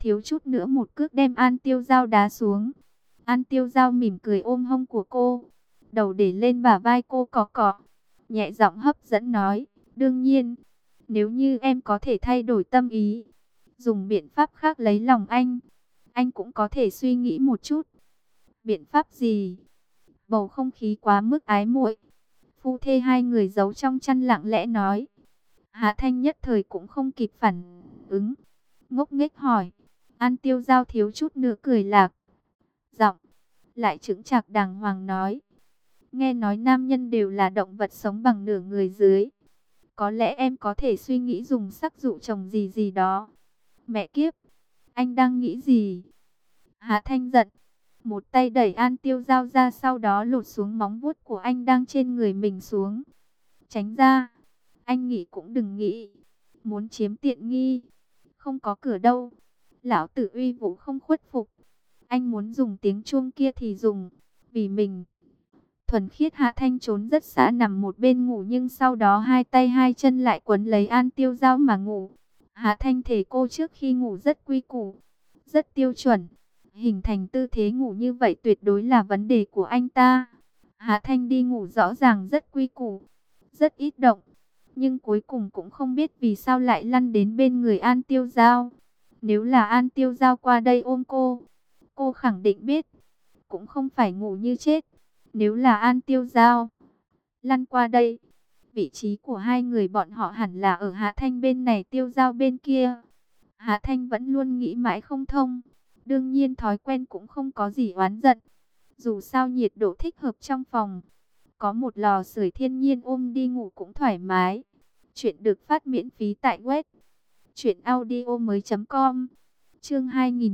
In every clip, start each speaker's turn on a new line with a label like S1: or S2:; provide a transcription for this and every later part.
S1: thiếu chút nữa một cước đem An Tiêu Giao đá xuống. An Tiêu Giao mỉm cười ôm hông của cô, đầu để lên bả vai cô cọ cọ, nhẹ giọng hấp dẫn nói, đương nhiên, nếu như em có thể thay đổi tâm ý, dùng biện pháp khác lấy lòng anh cũng có thể suy nghĩ một chút. Biện pháp gì? Bầu không khí quá mức ái muội. Phu thê hai người giấu trong chăn lặng lẽ nói. Hạ Thanh nhất thời cũng không kịp phản ứng, ngốc nghếch hỏi. An Tiêu Giao thiếu chút nữa cười lạc giọng, lại chững chạc đàng hoàng nói. Nghe nói nam nhân đều là động vật sống bằng nửa người dưới. Có lẽ em có thể suy nghĩ dùng sắc dụ chồng gì gì đó. Mẹ kiếp, anh đang nghĩ gì? Hạ Thanh giận, một tay đẩy An Tiêu Giao ra, sau đó lột xuống móng vuốt của anh đang trên người mình xuống. Tránh ra, anh nghĩ cũng đừng nghĩ. Muốn chiếm tiện nghi, không có cửa đâu. Lão tử uy vũ không khuất phục. Anh muốn dùng tiếng chuông kia thì dùng, vì mình. Thuần khiết Hạ Thanh trốn rất xã nằm một bên ngủ, nhưng sau đó hai tay hai chân lại quấn lấy An Tiêu Giao mà ngủ. Hạ Thanh thể cô trước khi ngủ rất quy củ, rất tiêu chuẩn. Hình thành tư thế ngủ như vậy tuyệt đối là vấn đề của anh ta. Hạ Thanh đi ngủ rõ ràng rất quy củ, rất ít động. Nhưng cuối cùng cũng không biết vì sao lại lăn đến bên người An Tiêu Giao. Nếu là An Tiêu Giao qua đây ôm cô khẳng định biết, cũng không phải ngủ như chết. Nếu là An Tiêu Giao lăn qua đây, vị trí của hai người bọn họ hẳn là ở Hạ Thanh bên này, Tiêu Giao bên kia. Hạ Thanh vẫn luôn nghĩ mãi không thông. Đương nhiên thói quen cũng không có gì oán giận. Dù sao nhiệt độ thích hợp trong phòng, có một lò sưởi thiên nhiên ôm đi ngủ cũng thoải mái. Chuyện được phát miễn phí tại web truyệnaudiomoi.com. Chương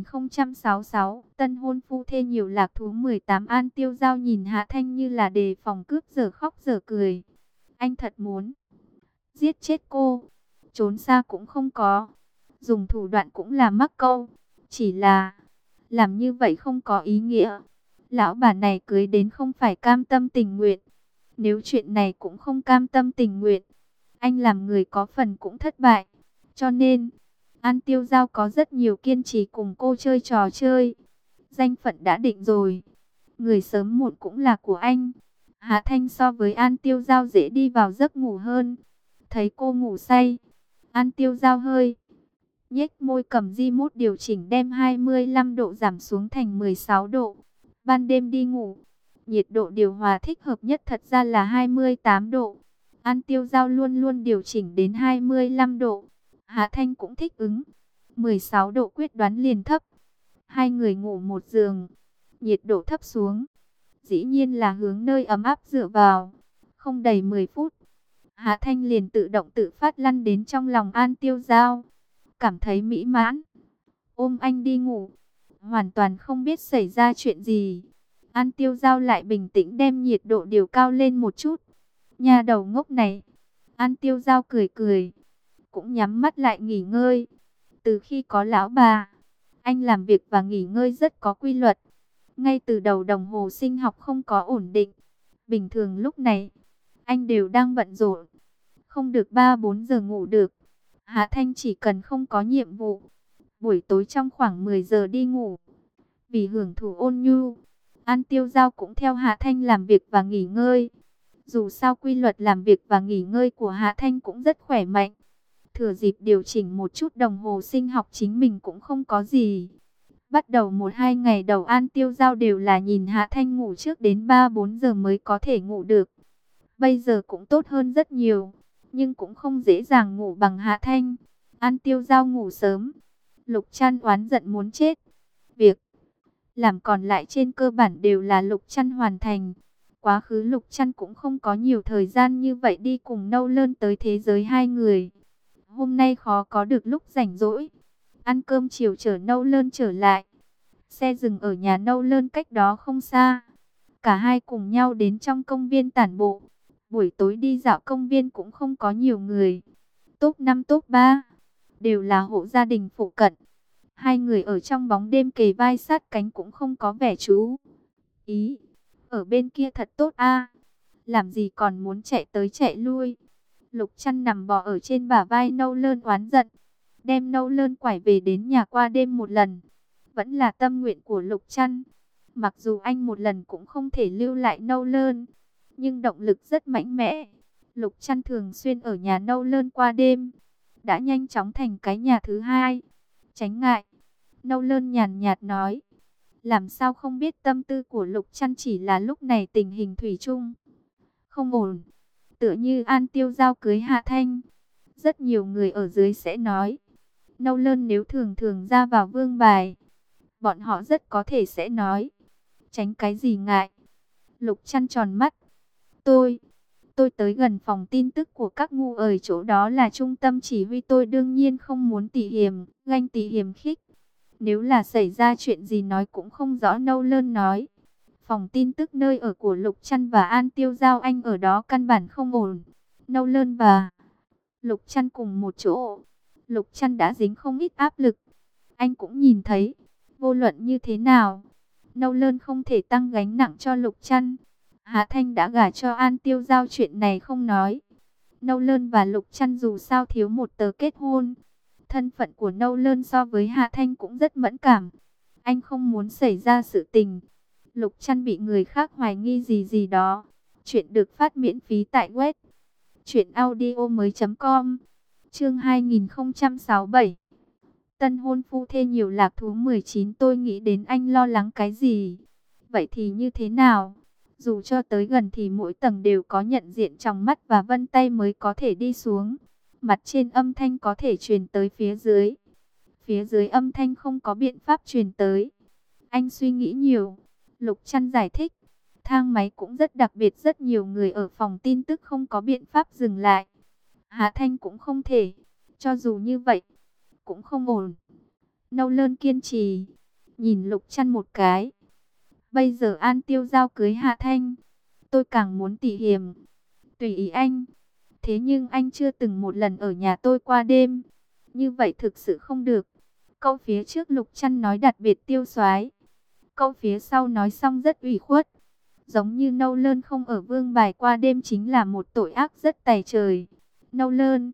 S1: 2066, tân hôn phu thê nhiều lạc thú 18. An Tiêu Giao nhìn Hạ Thanh như là đề phòng cướp, giờ khóc giờ cười. Anh thật muốn giết chết cô, trốn xa cũng không có, dùng thủ đoạn cũng là mắc câu. Chỉ là làm như vậy không có ý nghĩa. Lão bà này cưới đến không phải cam tâm tình nguyện. Nếu chuyện này cũng không cam tâm tình nguyện, anh làm người có phần cũng thất bại. Cho nên An Tiêu Giao có rất nhiều kiên trì cùng cô chơi trò chơi. Danh phận đã định rồi, người sớm muộn cũng là của anh. Hạ Thanh so với An Tiêu Giao dễ đi vào giấc ngủ hơn. Thấy cô ngủ say, An Tiêu Giao hơi nhếch môi, cầm remote điều chỉnh đem 25 độ giảm xuống thành 16 độ. Ban đêm đi ngủ, nhiệt độ điều hòa thích hợp nhất thật ra là 28 độ. An Tiêu Giao luôn luôn điều chỉnh đến 25 độ. Hạ Thanh cũng thích ứng. 16 độ quyết đoán liền thấp. Hai người ngủ một giường, nhiệt độ thấp xuống, dĩ nhiên là hướng nơi ấm áp dựa vào. Không đầy 10 phút, Hạ Thanh liền tự động tự phát lăn đến trong lòng An Tiêu Giao, cảm thấy mỹ mãn, ôm anh đi ngủ, hoàn toàn không biết xảy ra chuyện gì. An Tiêu Giao lại bình tĩnh đem nhiệt độ điều cao lên một chút. Nhà đầu ngốc này. An Tiêu Giao cười cười, cũng nhắm mắt lại nghỉ ngơi. Từ khi có lão bà, anh làm việc và nghỉ ngơi rất có quy luật. Ngay từ đầu đồng hồ sinh học không có ổn định. Bình thường lúc này, anh đều đang bận rộn, không được 3-4 giờ ngủ được. Hạ Thanh chỉ cần không có nhiệm vụ, buổi tối trong khoảng 10 giờ đi ngủ. Vì hưởng thụ ôn nhu, An Tiêu Giao cũng theo Hạ Thanh làm việc và nghỉ ngơi. Dù sao quy luật làm việc và nghỉ ngơi của Hạ Thanh cũng rất khỏe mạnh. Thừa dịp điều chỉnh một chút đồng hồ sinh học chính mình cũng không có gì. Bắt đầu 1-2 ngày đầu An Tiêu Giao đều là nhìn Hạ Thanh ngủ trước đến 3-4 giờ mới có thể ngủ được. Bây giờ cũng tốt hơn rất nhiều, nhưng cũng không dễ dàng ngủ bằng Hạ Thanh. An Tiêu Giao ngủ sớm, Lục Trăn oán giận muốn chết. Việc làm còn lại trên cơ bản đều là Lục Trăn hoàn thành. Quá khứ Lục Trăn cũng không có nhiều thời gian như vậy đi cùng Nâu Lơn tới thế giới hai người. Hôm nay khó có được lúc rảnh rỗi. Ăn cơm chiều chở Nâu Lơn trở lại. Xe dừng ở nhà Nâu Lơn cách đó không xa. Cả hai cùng nhau đến trong công viên tản bộ. Buổi tối đi dạo công viên cũng không có nhiều người. Top 5 top 3 đều là hộ gia đình phụ cận. Hai người ở trong bóng đêm kề vai sát cánh cũng không có vẻ chú ý. Ở bên kia thật tốt a, làm gì còn muốn chạy tới chạy lui. Lục Trăn nằm bò ở trên bả vai Nâu Lơn oán giận. đem Nâu Lơn quải về đến nhà qua đêm một lần. Vẫn là tâm nguyện của Lục Trăn. Mặc dù anh một lần cũng không thể lưu lại Nâu Lơn, nhưng động lực rất mạnh mẽ. Lục Trăn thường xuyên ở nhà Nâu Lơn qua đêm, đã nhanh chóng thành cái nhà thứ hai. Tránh ngại, Nâu Lơn nhàn nhạt nói. Làm sao không biết tâm tư của Lục Trăn chỉ là lúc này tình hình thủy chung không ổn. Tựa như An Tiêu Giao cưới Hạ Thanh, rất nhiều người ở dưới sẽ nói, Nâu Lơn nếu thường thường ra vào vương bài, bọn họ rất có thể sẽ nói, tránh cái gì ngại. Lục Trăn tròn mắt. Tôi tới gần phòng tin tức của các ngu ở chỗ đó là trung tâm chỉ huy, tôi đương nhiên không muốn tỉ hiềm, ganh tị hiềm khích. Nếu là xảy ra chuyện gì nói cũng không rõ. Nâu Lơn nói. Phòng tin tức nơi ở của Lục Trăn và An Tiêu Giao, anh ở đó căn bản không ổn. Nâu Lơn và Lục Trăn cùng một chỗ. Lục Trăn đã dính không ít áp lực. Anh cũng nhìn thấy, vô luận như thế nào, Nâu Lơn không thể tăng gánh nặng cho Lục Trăn. Hạ Thanh đã gả cho An Tiêu Giao, chuyện này không nói. Nâu Lơn và Lục Trăn dù sao thiếu một tờ kết hôn. Thân phận của Nâu Lơn so với Hạ Thanh cũng rất mẫn cảm. Anh không muốn xảy ra sự tình Lục Trăn bị người khác hoài nghi gì gì đó. Chuyện được phát miễn phí tại web truyệnaudiomoi.com. Chương 2067. Tân hôn phu thê nhiều lạc thú 19. Tôi nghĩ đến anh lo lắng cái gì? Vậy thì như thế nào? Dù cho tới gần thì mỗi tầng đều có nhận diện trong mắt và vân tay mới có thể đi xuống. Mặt trên âm thanh có thể truyền tới phía dưới. Phía dưới âm thanh không có biện pháp truyền tới. Anh suy nghĩ nhiều. Lục Trăn giải thích. Thang máy cũng rất đặc biệt, rất nhiều người ở phòng tin tức không có biện pháp dừng lại. Hạ Thanh cũng không thể. Cho dù như vậy, cũng không ổn. Nâu Lơn kiên trì. Nhìn Lục Trăn một cái. Bây giờ An Tiêu Giao cưới Hạ Thanh, tôi càng muốn tỉ hiềm. Tùy ý anh. Thế nhưng anh chưa từng một lần ở nhà tôi qua đêm. Như vậy thực sự không được. Câu phía trước Lục Trăn nói đặc biệt tiêu xoái. Câu phía sau nói xong rất ủy khuất. Giống như Nâu Lơn không ở vương bài qua đêm chính là một tội ác rất tày trời. Nâu Lơn.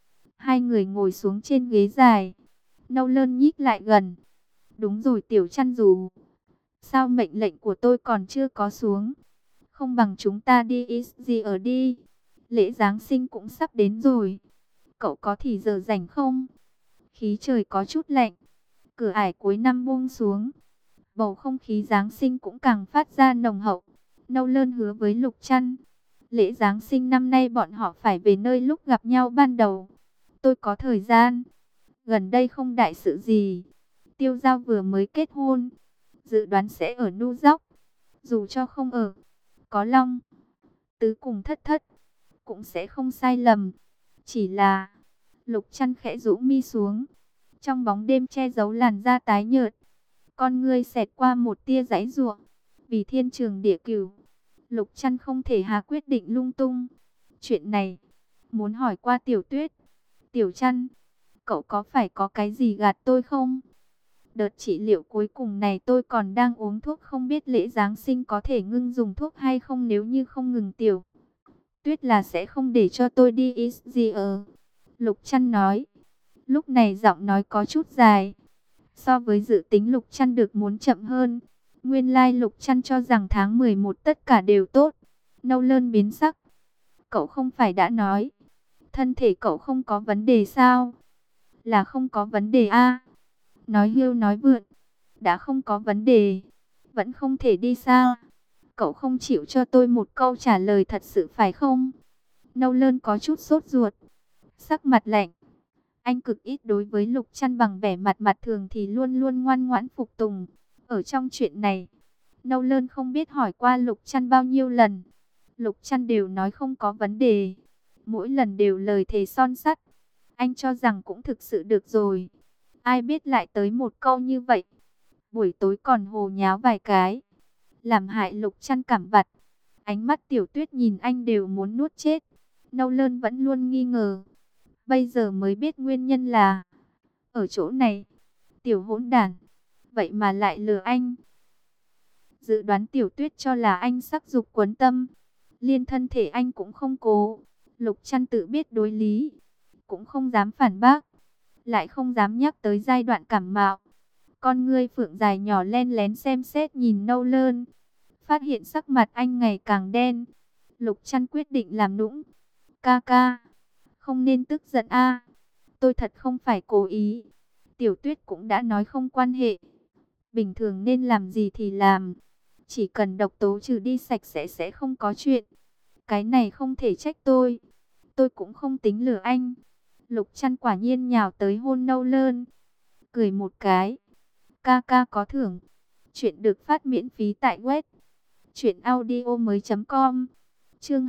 S1: Hai người ngồi xuống trên ghế dài. Nâu Lơn nhích lại gần. Đúng rồi Tiểu Trăn, dù sao mệnh lệnh của tôi còn chưa có xuống, không bằng chúng ta đi gì ở đi. Lễ Giáng sinh cũng sắp đến rồi. Cậu có thì giờ rảnh không? Khí trời có chút lạnh. Cửa ải cuối năm buông xuống. Bầu không khí Giáng sinh cũng càng phát ra nồng hậu. Nâu Lơn hứa với Lục Trăn. Lễ Giáng sinh năm nay bọn họ phải về nơi lúc gặp nhau ban đầu. Tôi có thời gian. Gần đây không đại sự gì. Tiêu Giao vừa mới kết hôn. Dự đoán sẽ ở New York. Dù cho không ở, có Long Tứ cùng Thất Thất, cũng sẽ không sai lầm. Chỉ là Lục Trăn khẽ rũ mi xuống. Trong bóng đêm che giấu làn da tái nhợt, con ngươi xẹt qua một tia giãy giụa. Vì thiên trường địa cửu, Lục Trăn không thể hạ quyết định lung tung. Chuyện này, muốn hỏi qua Tiểu Tuyết. Tiểu Trăn, cậu có phải có cái gì gạt tôi không? Đợt trị liệu cuối cùng này tôi còn đang uống thuốc, không biết lễ Giáng sinh có thể ngưng dùng thuốc hay không. Nếu như không ngừng Tiểu Tuyết là sẽ không để cho tôi đi Israel. Lục Trăn nói. Lúc này giọng nói có chút dài. So với dự tính Lục Trăn được muốn chậm hơn. Nguyên lai Lục Trăn cho rằng tháng 11 tất cả đều tốt. Nâu Lơn biến sắc. Cậu không phải đã nói thân thể cậu không có vấn đề sao? Là không có vấn đề a? Nói hưu nói vượn. Đã không có vấn đề, vẫn không thể đi sao? Cậu không chịu cho tôi một câu trả lời thật sự phải không? Nâu Lơn có chút sốt ruột, sắc mặt lạnh. Anh cực ít đối với Lục Trăn bằng vẻ mặt mặt thường thì luôn luôn ngoan ngoãn phục tùng. Ở trong chuyện này, Nâu Lơn không biết hỏi qua Lục Trăn bao nhiêu lần. Lục Trăn đều nói không có vấn đề. Mỗi lần đều lời thề son sắt. Anh cho rằng cũng thực sự được rồi. Ai biết lại tới một câu như vậy. Buổi tối còn hồ nháo vài cái, làm hại Lục Trăn cảm vặt. Ánh mắt Tiểu Tuyết nhìn anh đều muốn nuốt chết. Nâu Lơn vẫn luôn nghi ngờ. Bây giờ mới biết nguyên nhân là ở chỗ này. Tiểu hỗn đản, vậy mà lại lừa anh. Dự đoán Tiểu Tuyết cho là anh sắc dục quấn tâm, liên thân thể anh cũng không cố. Lục Trăn tự biết đối lý, cũng không dám phản bác. lại không dám nhắc tới giai đoạn cảm mạo. Con ngươi phượng dài nhỏ len lén xem xét nhìn Nâu Lơn, phát hiện sắc mặt anh ngày càng đen. Lục Trăn quyết định làm nũng. Ca ca, không nên tức giận a. Tôi thật không phải cố ý. Tiểu Tuyết cũng đã nói không quan hệ. Bình thường nên làm gì thì làm. Chỉ cần độc tố trừ đi sạch sẽ không có chuyện. Cái này không thể trách tôi. Tôi cũng không tính lừa anh. Lục Trăn quả nhiên nhào tới hôn Nâu Lơn. Cười một cái. Ca ca có thưởng. Chuyện được phát miễn phí tại web truyệnaudiomoi.com. Chương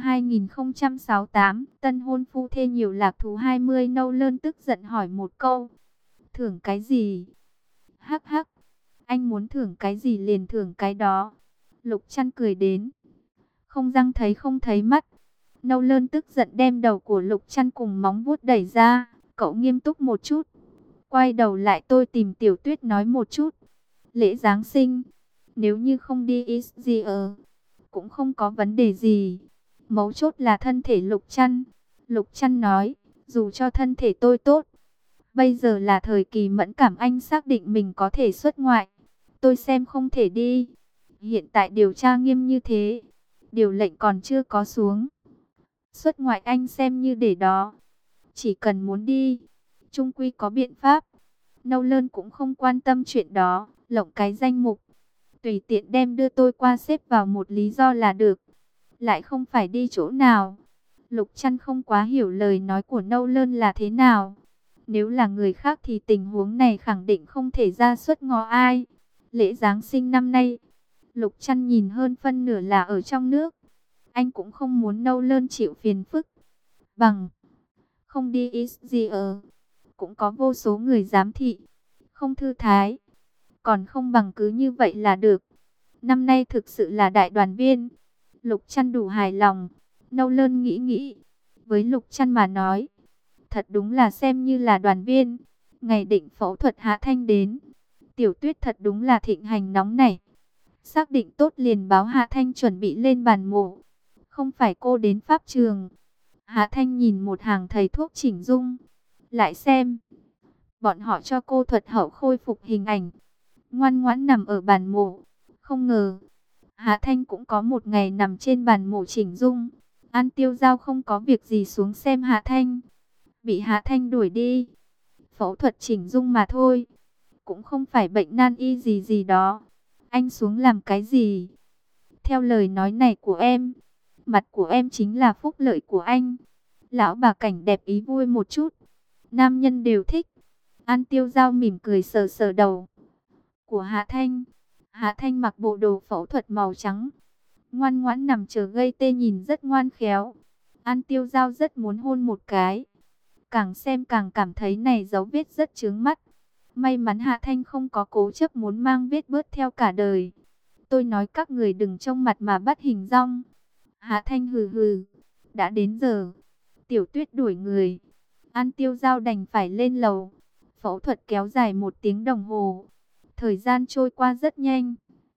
S1: 2068, tân hôn phu thê nhiều lạc thú 20. Nâu Lơn tức giận hỏi một câu. Thưởng cái gì? Hắc hắc, anh muốn thưởng cái gì liền thưởng cái đó. Lục Trăn cười đến. Không răng thấy không thấy mắt. Nâu Lơn tức giận đem đầu của Lục Trăn cùng móng vuốt đẩy ra. Cậu nghiêm túc một chút. Quay đầu lại tôi tìm Tiểu Tuyết nói một chút. Lễ Giáng sinh, nếu như không đi Israel, cũng không có vấn đề gì. Mấu chốt là thân thể Lục Trăn. Lục Trăn nói, dù cho thân thể tôi tốt, bây giờ là thời kỳ mẫn cảm, anh xác định mình có thể xuất ngoại. Tôi xem không thể đi. Hiện tại điều tra nghiêm như thế, điều lệnh còn chưa có xuống. Xuất ngoại anh xem như để đó. Chỉ cần muốn đi, chung quy có biện pháp. Nâu Lơn cũng không quan tâm chuyện đó, lộng cái danh mục. Tùy tiện đem đưa tôi qua xếp vào một lý do là được. Lại không phải đi chỗ nào. Lục Trăn không quá hiểu lời nói của Nâu Lơn là thế nào. Nếu là người khác thì tình huống này khẳng định không thể ra xuất ngó ai. Lễ Giáng sinh năm nay, Lục Trăn nhìn hơn phân nửa là ở trong nước. Anh cũng không muốn Nâu Lơn chịu phiền phức. Bằng không đi Israel, cũng có vô số người giám thị, không thư thái. Còn không bằng cứ như vậy là được. Năm nay thực sự là đại đoàn viên. Lục Trăn đủ hài lòng. Nâu Lơn nghĩ nghĩ. Với Lục Trăn mà nói, thật đúng là xem như là đoàn viên. Ngày định phẫu thuật Hạ Thanh đến. Tiểu Tuyết thật đúng là thịnh hành nóng nảy. Xác định tốt liền báo Hạ Thanh chuẩn bị lên bàn mổ. Không phải cô đến pháp trường. Hạ Thanh nhìn một hàng thầy thuốc chỉnh dung. Lại xem. Bọn họ cho cô thuật hậu khôi phục hình ảnh. Ngoan ngoãn nằm ở bàn mổ. Không ngờ, Hạ Thanh cũng có một ngày nằm trên bàn mổ chỉnh dung. An Tiêu Giao không có việc gì xuống xem Hạ Thanh. Bị Hạ Thanh đuổi đi. Phẫu thuật chỉnh dung mà thôi. Cũng không phải bệnh nan y gì gì đó. Anh xuống làm cái gì? Theo lời nói này của em, mặt của em chính là phúc lợi của anh. Lão bà Cảnh đẹp ý vui một chút. Nam nhân đều thích. An Tiêu Giao mỉm cười sờ sờ đầu của Hạ Thanh. Hạ Thanh mặc bộ đồ phẫu thuật màu trắng, ngoan ngoãn nằm chờ gây tê, nhìn rất ngoan khéo. An Tiêu Giao rất muốn hôn một cái. Càng xem càng cảm thấy này dấu vết rất chướng mắt. May mắn Hạ Thanh không có cố chấp muốn mang vết bớt theo cả đời. Tôi nói các người đừng trông mặt mà bắt hình dong. Hạ Thanh hừ hừ. Đã đến giờ. Tiểu Tuyết đuổi người. An Tiêu Giao đành phải lên lầu. Phẫu thuật kéo dài 1 tiếng đồng hồ. Thời gian trôi qua rất nhanh.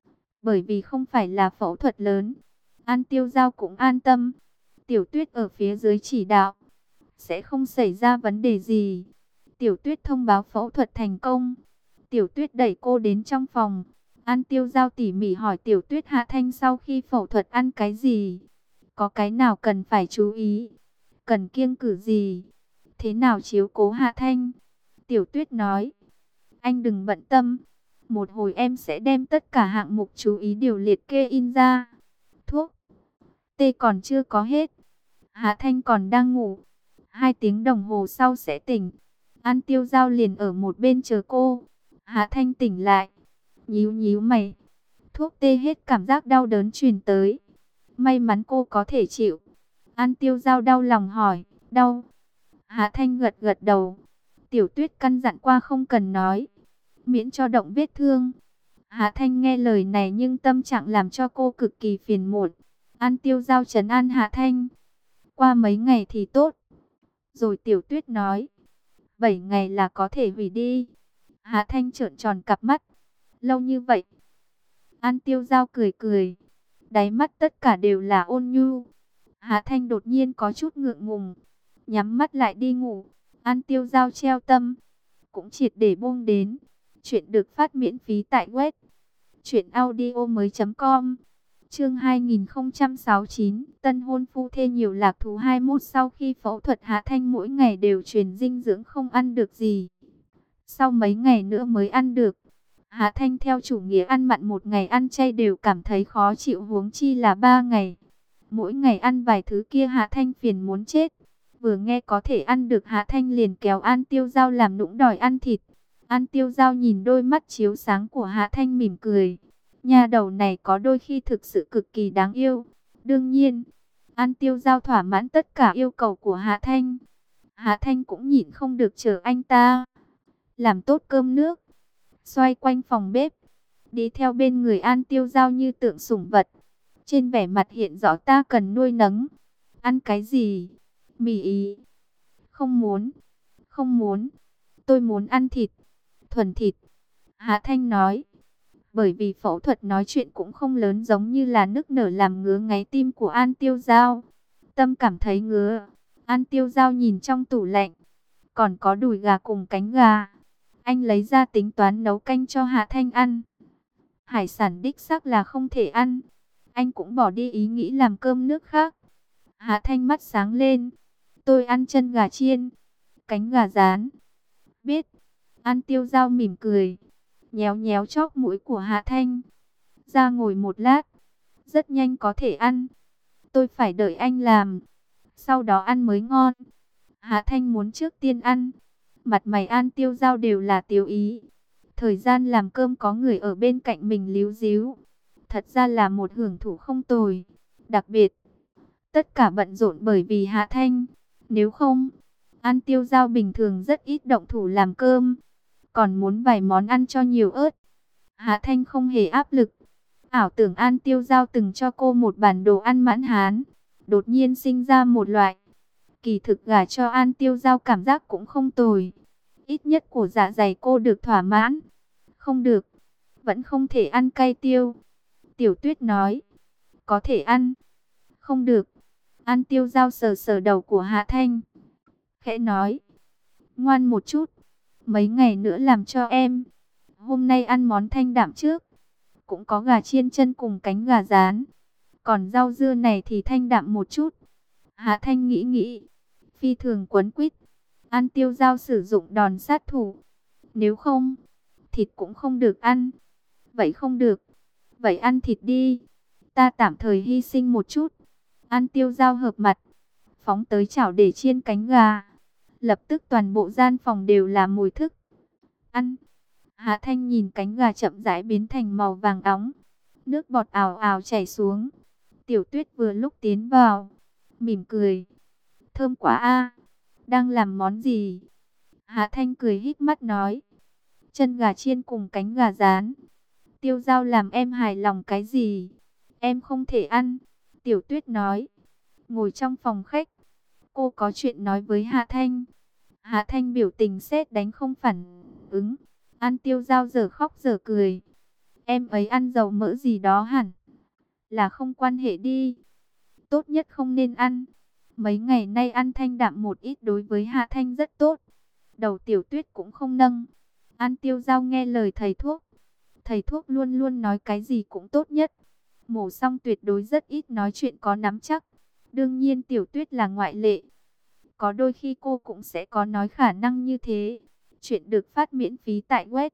S1: Bởi vì không phải là phẫu thuật lớn, An Tiêu Giao cũng an tâm. Tiểu Tuyết ở phía dưới chỉ đạo, sẽ không xảy ra vấn đề gì. Tiểu Tuyết thông báo phẫu thuật thành công. Tiểu Tuyết đẩy cô đến trong phòng. An Tiêu Giao tỉ mỉ hỏi Tiểu Tuyết Hạ Thanh sau khi phẫu thuật ăn cái gì, có cái nào cần phải chú ý, cần kiêng cử gì, thế nào chiếu cố Hạ Thanh. Tiểu Tuyết nói, anh đừng bận tâm, một hồi em sẽ đem tất cả hạng mục chú ý điều liệt kê in ra. Thuốc tê còn chưa có hết. Hạ Thanh còn đang ngủ. 2 tiếng đồng hồ sau sẽ tỉnh. An Tiêu Giao liền ở một bên chờ cô. Hạ Thanh tỉnh lại, nhíu nhíu mày. Thuốc tê hết, cảm giác đau đớn truyền tới. May mắn cô có thể chịu. An Tiêu Giao đau lòng hỏi, đau? Hạ Thanh gật gật đầu. Tiểu Tuyết căn dặn qua không cần nói, miễn cho động vết thương. Hạ Thanh nghe lời này nhưng tâm trạng làm cho cô cực kỳ phiền muộn. An Tiêu Giao trấn an Hạ Thanh, qua mấy ngày thì tốt. Rồi Tiểu Tuyết nói, 7 ngày là có thể hủy đi. Hạ Thanh trợn tròn cặp mắt, lâu như vậy? An Tiêu Giao cười cười, đáy mắt tất cả đều là ôn nhu. Hạ Thanh đột nhiên có chút ngượng ngùng, nhắm mắt lại đi ngủ. An Tiêu Giao treo tâm, cũng triệt để buông đến. Chuyện được phát miễn phí tại web truyệnaudiomoi.com. Chương 2069, tân hôn phu thê nhiều lạc thú 21. Sau khi phẫu thuật, Hạ Thanh mỗi ngày đều truyền dinh dưỡng, không ăn được gì. Sau mấy ngày nữa mới ăn được. Hạ Thanh theo chủ nghĩa ăn mặn, một ngày ăn chay đều cảm thấy khó chịu, huống chi là 3 ngày. Mỗi ngày ăn vài thứ kia Hạ Thanh phiền muốn chết. Vừa nghe có thể ăn được, Hạ Thanh liền kéo An Tiêu Dao làm nũng đòi ăn thịt. An Tiêu Dao nhìn đôi mắt chiếu sáng của Hạ Thanh mỉm cười. Nha đầu này có đôi khi thực sự cực kỳ đáng yêu. Đương nhiên, An Tiêu Dao thỏa mãn tất cả yêu cầu của Hạ Thanh. Hạ Thanh cũng nhịn không được chờ anh ta làm tốt cơm nước, xoay quanh phòng bếp, đi theo bên người An Tiêu Dao như tượng sủng vật. Trên vẻ mặt hiện rõ ta cần nuôi nấng. Ăn cái gì? Mì ý. Không muốn. Không muốn. Tôi muốn ăn thịt. Thuần thịt. Hạ Thanh nói. Bởi vì phẫu thuật nói chuyện cũng không lớn, giống như là nức nở làm ngứa ngáy tim của An Tiêu Dao. Tâm cảm thấy ngứa. An Tiêu Dao nhìn trong tủ lạnh, còn có đùi gà cùng cánh gà. Anh lấy ra tính toán nấu canh cho Hạ Thanh ăn. Hải sản đích xác là không thể ăn. Anh cũng bỏ đi ý nghĩ làm cơm nước khác. Hạ Thanh mắt sáng lên. Tôi ăn chân gà chiên, cánh gà rán. Biết. An Tiêu Dao mỉm cười, nhéo nhéo chóp mũi của Hạ Thanh. Ra ngồi một lát. Rất nhanh có thể ăn. Tôi phải đợi anh làm, sau đó ăn mới ngon. Hạ Thanh muốn trước tiên ăn. Mặt mày An Tiêu Dao đều là tiêu ý. Thời gian làm cơm có người ở bên cạnh mình líu díu, thật ra là một hưởng thụ không tồi. Đặc biệt, tất cả bận rộn bởi vì Hạ Thanh. Nếu không, An Tiêu Dao bình thường rất ít động thủ làm cơm, còn muốn vài món ăn cho nhiều ớt. Hạ Thanh không hề áp lực. Ảo tưởng An Tiêu Dao từng cho cô một bản đồ ăn mãn hán. Đột nhiên sinh ra một loại kỳ thực gả cho An Tiêu Dao cảm giác cũng không tồi. Ít nhất của dạ dày cô được thỏa mãn. Không được, vẫn không thể ăn cay tiêu. Tiểu Tuyết nói. Có thể ăn. Không được. An Tiêu Dao sờ sờ đầu của Hạ Thanh, khẽ nói. Ngoan một chút, mấy ngày nữa làm cho em. Hôm nay ăn món thanh đạm trước. Cũng có gà chiên chân cùng cánh gà rán. Còn rau dưa này thì thanh đạm một chút. Hạ Thanh nghĩ nghĩ, phi thường quấn quýt. An Tiêu Dao sử dụng đòn sát thủ. Nếu không, thịt cũng không được ăn. Vậy không được. Vậy ăn thịt đi. Ta tạm thời hy sinh một chút. An Tiêu Dao hợp mặt, phóng tới chảo để chiên cánh gà. Lập tức toàn bộ gian phòng đều là mùi thức ăn. Hạ Thanh nhìn cánh gà chậm rãi biến thành màu vàng óng. Nước bọt ào ào chảy xuống. Tiểu Tuyết vừa lúc tiến vào, mỉm cười. Thơm quá a. Đang làm món gì? Hạ Thanh cười híp mắt nói. Chân gà chiên cùng cánh gà rán. Tiêu Dao làm em hài lòng cái gì? Em không thể ăn. Tiểu Tuyết nói. Ngồi trong phòng khách, cô có chuyện nói với Hạ Thanh. Hạ Thanh biểu tình sét đánh không phản ứng. An Tiêu Dao giờ khóc giờ cười. Em ấy ăn dầu mỡ gì đó hẳn là không quan hệ đi. Tốt nhất không nên ăn. Mấy ngày nay ăn thanh đạm một ít đối với Hạ Thanh rất tốt. Đầu Tiểu Tuyết cũng không nâng. An Tiêu Dao nghe lời thầy thuốc. Thầy thuốc luôn luôn nói cái gì cũng tốt nhất. Mổ xong tuyệt đối rất ít nói chuyện có nắm chắc. Đương nhiên Tiểu Tuyết là ngoại lệ. Có đôi khi cô cũng sẽ có nói khả năng như thế. Chuyện được phát miễn phí tại web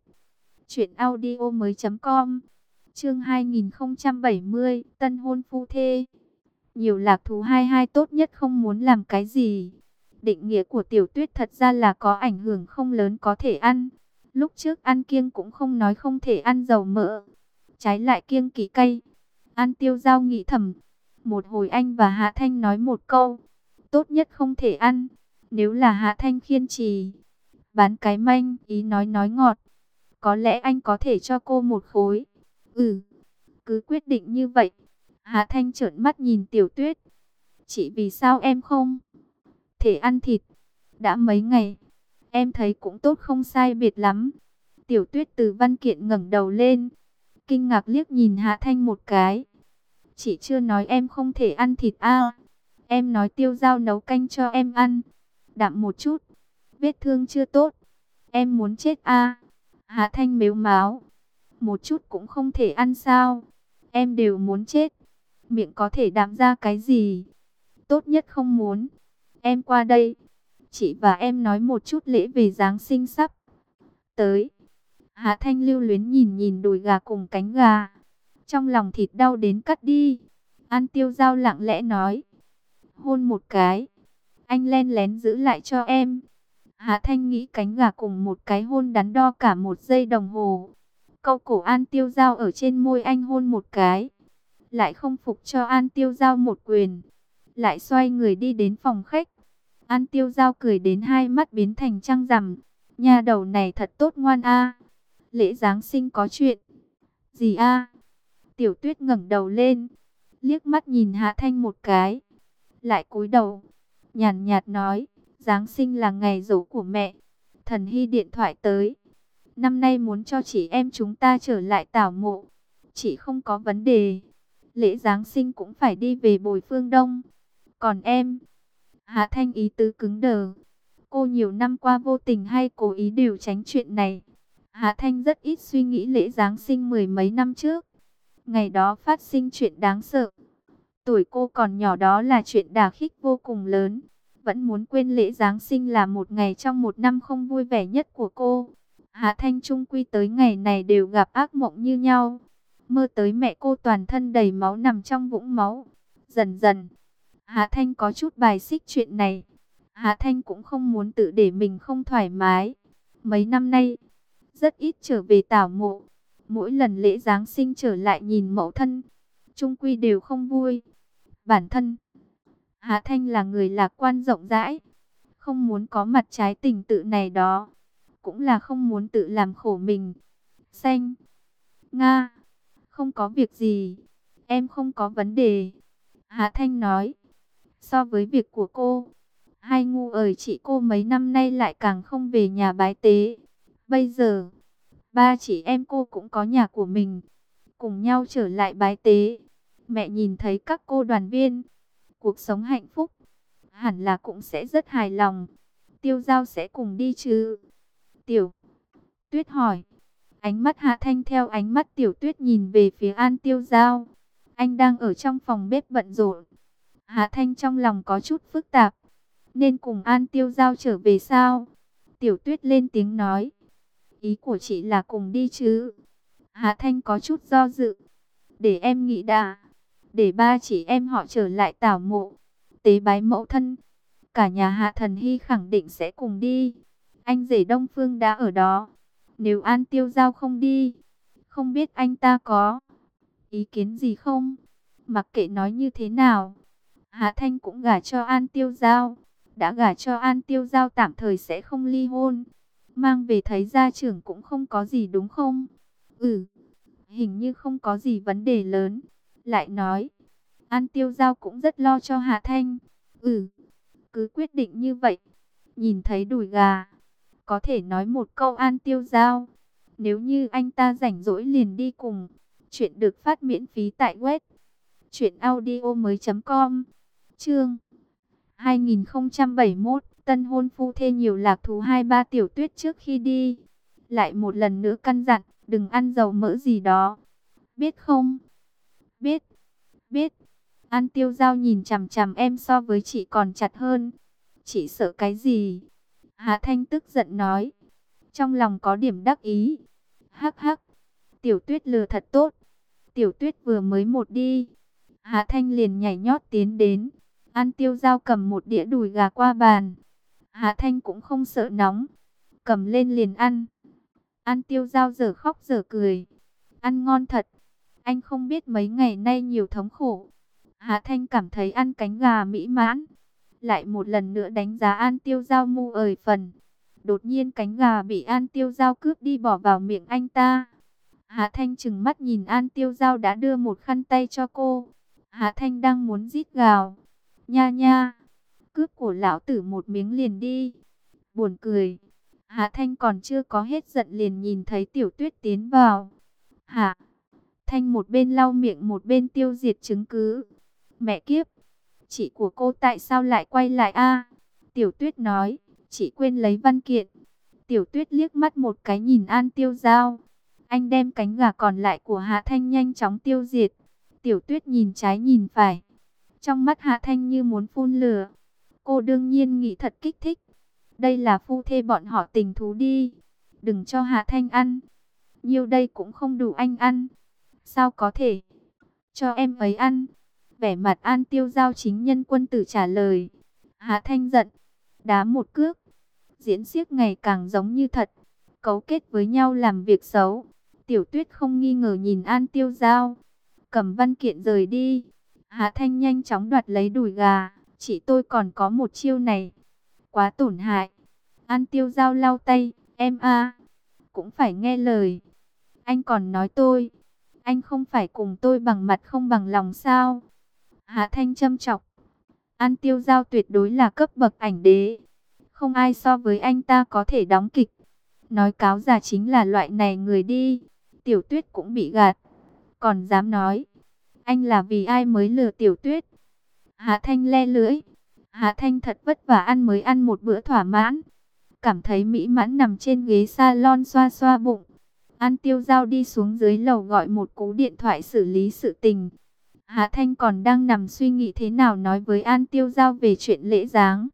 S1: truyệnaudiomoi.com. Chương 2070, tân hôn phu thê. Nhiều lạc thú 22, tốt nhất không muốn làm cái gì. Định nghĩa của Tiểu Tuyết thật ra là có ảnh hưởng không lớn, có thể ăn. Lúc trước ăn kiêng cũng không nói không thể ăn dầu mỡ, trái lại kiêng kỵ cay. An Tiêu Dao nghĩ thầm. Một hồi anh và Hạ Thanh nói một câu, tốt nhất không thể ăn. Nếu là Hạ Thanh kiên trì, bán cái manh, ý nói ngọt, có lẽ anh có thể cho cô một khối. Cứ quyết định như vậy. Hạ Thanh trợn mắt nhìn Tiểu Tuyết. Chỉ vì sao em không thể ăn thịt? Đã mấy ngày, em thấy cũng tốt không sai biệt lắm. Tiểu Tuyết từ văn kiện ngẩng đầu lên, kinh ngạc liếc nhìn Hạ Thanh một cái. Chị chưa nói em không thể ăn thịt à? Em nói Tiêu Dao nấu canh cho em ăn đạm một chút, vết thương chưa tốt. Em muốn chết a. Hạ Thanh mếu máo. Một chút cũng không thể ăn sao? Em đều muốn chết. Miệng có thể đạm ra cái gì? Tốt nhất không muốn. Em qua đây. Chị và em nói một chút lễ về Giáng sinh sắp tới. Hạ Thanh lưu luyến nhìn nhìn đùi gà cùng cánh gà. Trong lòng thịt đau đến cắt đi. An Tiêu Giao lặng lẽ nói. Hôn một cái. Anh len lén giữ lại cho em. Hạ Thanh nghĩ cánh gà cùng một cái hôn đắn đo cả 1 giây đồng hồ. Câu cổ An Tiêu Giao ở trên môi anh hôn một cái. Lại không phục cho An Tiêu Giao một quyền. Lại xoay người đi đến phòng khách. An Tiêu Giao cười đến hai mắt biến thành trăng rằm. Nhà đầu này thật tốt ngoan a. Lễ Giáng sinh có chuyện gì a? Tiểu Tuyết ngẩng đầu lên, liếc mắt nhìn Hạ Thanh một cái, lại cúi đầu, nhàn nhạt nói, Giáng sinh là ngày giỗ của mẹ. Thần Hy điện thoại tới, năm nay muốn cho chị em chúng ta trở lại tảo mộ. Chị không có vấn đề, lễ Giáng sinh cũng phải đi về Bồi Phương Đông. Còn em? Hạ Thanh ý tứ cứng đờ. Cô nhiều năm qua vô tình hay cố ý đều tránh chuyện này. Hạ Thanh rất ít suy nghĩ lễ Giáng sinh 10 mấy năm trước. Ngày đó phát sinh chuyện đáng sợ. Tuổi cô còn nhỏ đó là chuyện đả kích vô cùng lớn. Vẫn muốn quên lễ Giáng sinh là một ngày trong một năm không vui vẻ nhất của cô. Hạ Thanh chung quy tới ngày này đều gặp ác mộng như nhau. Mơ tới mẹ cô toàn thân đầy máu nằm trong vũng máu. Dần dần, Hạ Thanh có chút bài xích chuyện này. Hạ Thanh cũng không muốn tự để mình không thoải mái. Mấy năm nay, rất ít trở về tảo mộ. Mỗi lần lễ Giáng sinh trở lại nhìn mẫu thân, chung quy đều không vui. Bản thân, Hạ Thanh là người lạc quan rộng rãi, không muốn có mặt trái tình tự này đó. Cũng là không muốn tự làm khổ mình. Xanh, Nga, không có việc gì, em không có vấn đề. Hạ Thanh nói, so với việc của cô, hai ngu ơi chị cô mấy năm nay lại càng không về nhà bái tế. Bây giờ, ba chị em cô cũng có nhà của mình, cùng nhau trở lại bái tế. Mẹ nhìn thấy các cô đoàn viên, cuộc sống hạnh phúc, hẳn là cũng sẽ rất hài lòng. Tiêu Giao sẽ cùng đi chứ? Tiểu Tuyết hỏi. Ánh mắt Hạ Thanh theo ánh mắt Tiểu Tuyết nhìn về phía An Tiêu Giao. Anh đang ở trong phòng bếp bận rộn. Hạ Thanh trong lòng có chút phức tạp. Nên cùng An Tiêu Giao trở về sao? Tiểu Tuyết lên tiếng nói. Ý của chị là cùng đi chứ? Hạ Thanh có chút do dự. Để em nghĩ đã. Để ba chị em họ trở lại tảo mộ, tế bái mẫu thân. Cả nhà Hạ Thần Hy khẳng định sẽ cùng đi. Anh rể Đông Phương đã ở đó. Nếu An Tiêu Giao không đi, không biết anh ta có ý kiến gì không? Mặc kệ nói như thế nào, Hạ Thanh cũng gả cho An Tiêu Giao. Đã gả cho An Tiêu Giao tạm thời sẽ không ly hôn. Mang về thấy gia trưởng cũng không có gì đúng không? Ừ, hình như không có gì vấn đề lớn. Lại nói, An Tiêu Giao cũng rất lo cho Hạ Thanh. Ừ, cứ quyết định như vậy. Nhìn thấy đùi gà, có thể nói một câu An Tiêu Giao. Nếu như anh ta rảnh rỗi liền đi cùng. Chuyện được phát miễn phí tại web truyệnaudiomoi.com. Chương 2071, tân hôn phu thê nhiều lạc thú. 23 Tiểu Tuyết trước khi đi lại một lần nữa căn dặn, đừng ăn dầu mỡ gì đó. Biết không? Biết, biết. An Tiêu Giao nhìn chằm chằm em so với chị còn chặt hơn. Chị sợ cái gì? Hạ Thanh tức giận nói. Trong lòng có điểm đắc ý. Hắc hắc. Tiểu Tuyết lừa thật tốt. Tiểu Tuyết vừa mới một đi. Hạ Thanh liền nhảy nhót tiến đến. An Tiêu Giao cầm một đĩa đùi gà qua bàn. Hạ Thanh cũng không sợ nóng, cầm lên liền ăn. An Tiêu Giao dở khóc dở cười. Ăn ngon thật. Anh không biết mấy ngày nay nhiều thống khổ. Hạ Thanh cảm thấy ăn cánh gà mỹ mãn. Lại một lần nữa đánh giá An Tiêu Giao ngu ời phần. Đột nhiên cánh gà bị An Tiêu Giao cướp đi bỏ vào miệng anh ta. Hạ Thanh trừng mắt nhìn An Tiêu Giao đã đưa một khăn tay cho cô. Hạ Thanh đang muốn rít gào. Nha nha, cướp của lão tử một miếng liền đi. Buồn cười. Hạ Thanh còn chưa có hết giận liền nhìn thấy Tiểu Tuyết tiến vào. Hạ Thanh một bên lau miệng một bên tiêu diệt chứng cứ. Mẹ kiếp, chị của cô tại sao lại quay lại a? Tiểu Tuyết nói, chị quên lấy văn kiện. Tiểu Tuyết liếc mắt một cái nhìn An Tiêu Giao. Anh đem cánh gà còn lại của Hạ Thanh nhanh chóng tiêu diệt. Tiểu Tuyết nhìn trái nhìn phải. Trong mắt Hạ Thanh như muốn phun lửa. Cô đương nhiên nghĩ thật kích thích. Đây là phu thê bọn họ tình thú đi. Đừng cho Hạ Thanh ăn. Nhiêu đây cũng không đủ anh ăn. Sao có thể? Cho em ấy ăn. Vẻ mặt An Tiêu Giao chính nhân quân tử trả lời. Hạ Thanh giận. Đá một cước. Diễn xiếc ngày càng giống như thật. Cấu kết với nhau làm việc xấu. Tiểu Tuyết không nghi ngờ nhìn An Tiêu Giao. Cầm văn kiện rời đi. Hạ Thanh nhanh chóng đoạt lấy đùi gà. Chị tôi còn có một chiêu này. Quá tổn hại. An Tiêu Giao lau tay. Em cũng phải nghe lời. Anh còn nói tôi. Anh không phải cùng tôi bằng mặt không bằng lòng sao? Hạ Thanh châm chọc. An Tiêu Giao tuyệt đối là cấp bậc ảnh đế. Không ai so với anh ta có thể đóng kịch. Nói cáo già chính là loại này người đi. Tiểu Tuyết cũng bị gạt. Còn dám nói. Anh là vì ai mới lừa Tiểu Tuyết? Hạ Thanh le lưỡi. Hạ Thanh thật vất vả ăn mới ăn một bữa thỏa mãn. Cảm thấy mỹ mãn nằm trên ghế salon xoa xoa bụng. An Tiêu Giao đi xuống dưới lầu gọi một cú điện thoại xử lý sự tình. Hạ Thanh còn đang nằm suy nghĩ thế nào nói với An Tiêu Giao về chuyện lễ giáng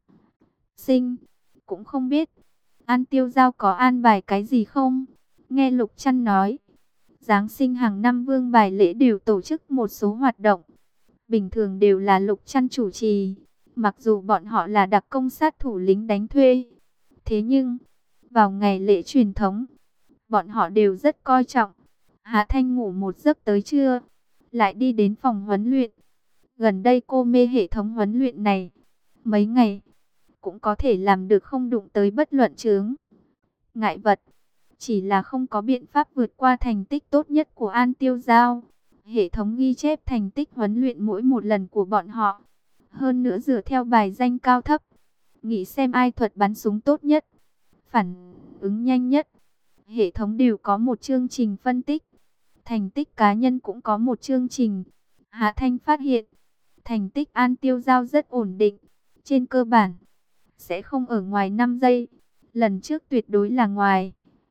S1: sinh. Cũng không biết An Tiêu Giao có an bài cái gì không. Nghe Lục Trăn nói, Giáng sinh hàng năm Vương Bài Lễ đều tổ chức một số hoạt động. Bình thường đều là Lục Trăn chủ trì. Mặc dù bọn họ là đặc công sát thủ lính đánh thuê. Thế nhưng, vào ngày lễ truyền thống, bọn họ đều rất coi trọng. Hạ Thanh ngủ một giấc tới trưa, lại đi đến phòng huấn luyện. Gần đây cô mê hệ thống huấn luyện này. Mấy ngày, cũng có thể làm được không đụng tới bất luận chướng ngại vật. Chỉ là không có biện pháp vượt qua thành tích tốt nhất của An Tiêu Giao. Hệ thống ghi chép thành tích huấn luyện mỗi một lần của bọn họ. Hơn nữa dựa theo bài danh cao thấp. Nghĩ xem ai thuật bắn súng tốt nhất, phản ứng nhanh nhất. Hệ thống đều có một chương trình phân tích. Thành tích cá nhân cũng có một chương trình. Hạ Thanh phát hiện, thành tích An Tiêu Giao rất ổn định. Trên cơ bản, sẽ không ở ngoài 5 giây. Lần trước tuyệt đối là ngoài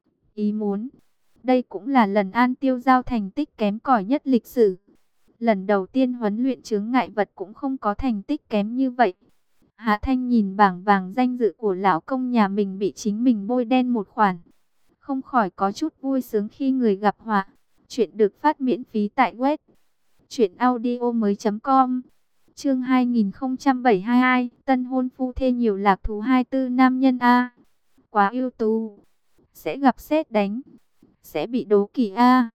S1: ý muốn. Đây cũng là lần An Tiêu Giao thành tích kém cỏi nhất lịch sử. Lần đầu tiên huấn luyện chướng ngại vật cũng không có thành tích kém như vậy. Hạ Thanh nhìn bảng vàng danh dự của lão công nhà mình bị chính mình bôi đen một khoản. Không khỏi có chút vui sướng khi người gặp họa. Chuyện được phát miễn phí tại web truyệnaudiomoi.com. Chương 2072, tân hôn phu thê nhiều lạc thú 24 nam nhân a. Quá ưu tú, sẽ gặp sét đánh, sẽ bị đố kỵ a.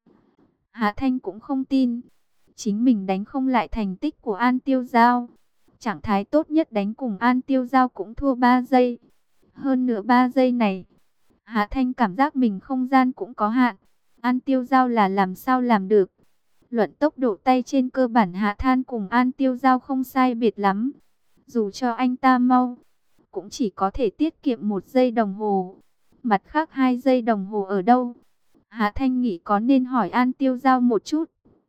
S1: Hạ Thanh cũng không tin, chính mình đánh không lại thành tích của An Tiêu Giao. Trạng thái tốt nhất đánh cùng An Tiêu Giao cũng thua 3 giây. Hơn nữa 3 giây này, Hạ Thanh cảm giác mình không gian cũng có hạn. An Tiêu Giao là làm sao làm được. Luận tốc độ tay trên cơ bản Hạ Than cùng An Tiêu Giao không sai biệt lắm. Dù cho anh ta mau, cũng chỉ có thể tiết kiệm 1 giây đồng hồ. Mặt khác 2 giây đồng hồ ở đâu? Hạ Thanh nghĩ có nên hỏi An Tiêu Giao một chút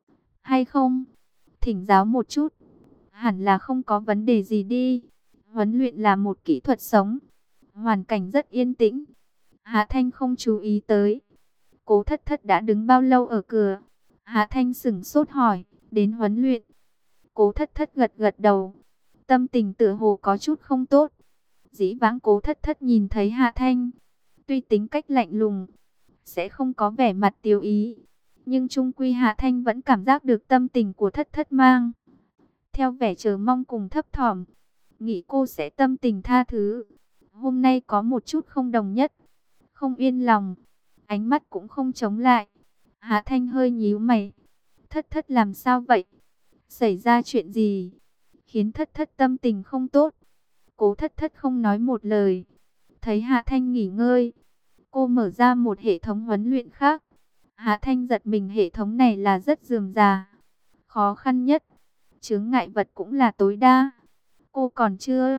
S1: hay không? Thỉnh giáo một chút. Hẳn là không có vấn đề gì đi. Huấn luyện là một kỹ thuật sống. Hoàn cảnh rất yên tĩnh. Hạ Thanh không chú ý tới. Cố Thất Thất đã đứng bao lâu ở cửa? Hạ Thanh sững sốt hỏi, đến huấn luyện. Cố Thất Thất gật gật đầu. Tâm tình tựa hồ có chút không tốt. Dĩ vãng Cố Thất Thất nhìn thấy Hạ Thanh, tuy tính cách lạnh lùng, sẽ không có vẻ mặt tiêu ý. Nhưng chung quy Hạ Thanh vẫn cảm giác được tâm tình của Thất Thất mang theo vẻ chờ mong cùng thấp thỏm. Nghĩ cô sẽ tâm tình tha thứ. Hôm nay có một chút không đồng nhất. Không yên lòng. Ánh mắt cũng không chống lại. Hạ Thanh hơi nhíu mày. Thất Thất làm sao vậy? Xảy ra chuyện gì? Khiến Thất Thất tâm tình không tốt. Cố Thất Thất không nói một lời. Thấy Hạ Thanh nghỉ ngơi, cô mở ra một hệ thống huấn luyện khác. Hạ Thanh giật mình, hệ thống này là rất rườm rà. Khó khăn nhất, chướng ngại vật cũng là tối đa. Cô còn chưa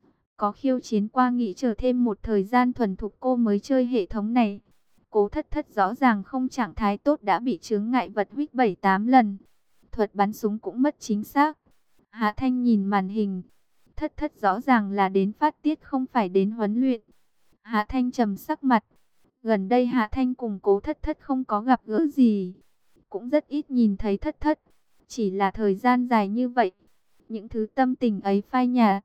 S1: có khiêu chiến qua, nghĩ chờ thêm một thời gian thuần thục cô mới chơi hệ thống này. Cố Thất Thất rõ ràng không trạng thái tốt đã bị chướng ngại vật huých 7-8 lần. Thuật bắn súng cũng mất chính xác. Hạ Thanh nhìn màn hình. Thất Thất rõ ràng là đến phát tiết không phải đến huấn luyện. Hạ Thanh trầm sắc mặt. Gần đây Hạ Thanh cùng Cố Thất Thất không có gặp gỡ gì, cũng rất ít nhìn thấy Thất Thất. Chỉ là thời gian dài như vậy, những thứ tâm tình ấy phai nhạt.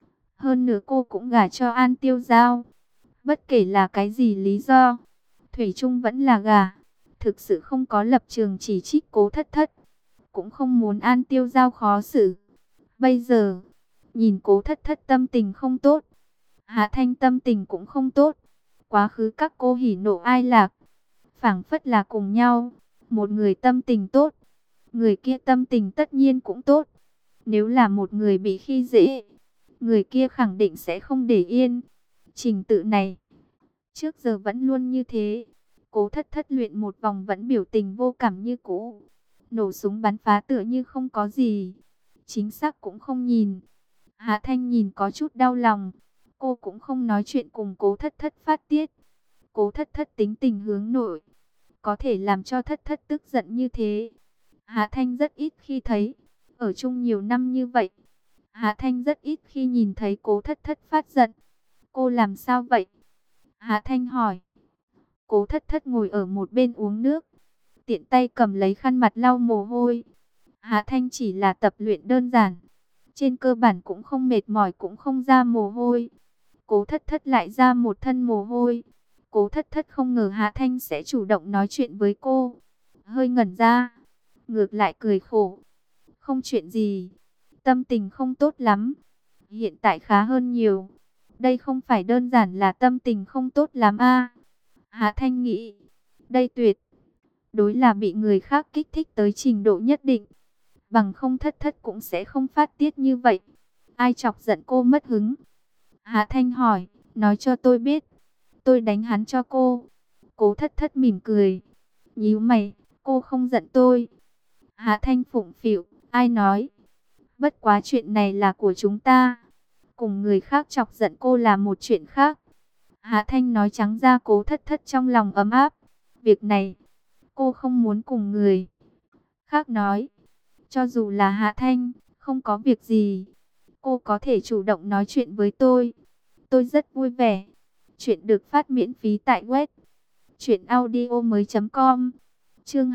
S1: Hơn nữa cô cũng gả cho An Tiêu Giao. Bất kể là cái gì lý do, thủy chung vẫn là gả. Thực sự không có lập trường chỉ trích Cố Thất Thất, cũng không muốn An Tiêu Giao khó xử. Bây giờ, nhìn Cố Thất Thất tâm tình không tốt, Hạ Thanh tâm tình cũng không tốt. Quá khứ các cô hỉ nộ ai lạc, phảng phất là cùng nhau. Một người tâm tình tốt, người kia tâm tình tất nhiên cũng tốt. Nếu là một người bị khi dễ, người kia khẳng định sẽ không để yên. Trình tự này, trước giờ vẫn luôn như thế. Cố Thất Thất luyện một vòng vẫn biểu tình vô cảm như cũ. Nổ súng bắn phá tựa như không có gì. Chính xác cũng không nhìn. Hạ Thanh nhìn có chút đau lòng. Cô cũng không nói chuyện cùng Cố Thất Thất phát tiết. Cố Thất Thất tính tình hướng nội, có thể làm cho Thất Thất tức giận như thế. Hạ Thanh rất ít khi thấy. Ở chung nhiều năm như vậy, Hạ Thanh rất ít khi nhìn thấy Cố Thất Thất phát giận. Cô làm sao vậy? Hạ Thanh hỏi. Cố Thất Thất ngồi ở một bên uống nước, tiện tay cầm lấy khăn mặt lau mồ hôi. Hạ Thanh chỉ là tập luyện đơn giản, trên cơ bản cũng không mệt mỏi cũng không ra mồ hôi. Cố Thất Thất lại ra một thân mồ hôi. Cố Thất Thất không ngờ Hạ Thanh sẽ chủ động nói chuyện với cô. Hơi ngẩn ra, ngược lại cười khổ. Không chuyện gì, tâm tình không tốt lắm. Hiện tại khá hơn nhiều. Đây không phải đơn giản là tâm tình không tốt lắm a. Hạ Thanh nghĩ, đây tuyệt đối là bị người khác kích thích tới trình độ nhất định. Bằng không Thất Thất cũng sẽ không phát tiết như vậy. Ai chọc giận cô mất hứng? Hạ Thanh hỏi, nói cho tôi biết. Tôi đánh hắn cho cô. Cố Thất Thất mỉm cười. Nhíu mày, cô không giận tôi. Hạ Thanh phụng phịu, ai nói? Bất quá chuyện này là của chúng ta. Cùng người khác chọc giận cô là một chuyện khác. Hạ Thanh nói trắng ra. Cố Thất Thất trong lòng ấm áp. Việc này, cô không muốn cùng người khác nói. Cho dù là Hạ Thanh, không có việc gì, cô có thể chủ động nói chuyện với tôi. Tôi rất vui vẻ. Chuyện được phát miễn phí tại web truyệnaudiomoi.com. Chương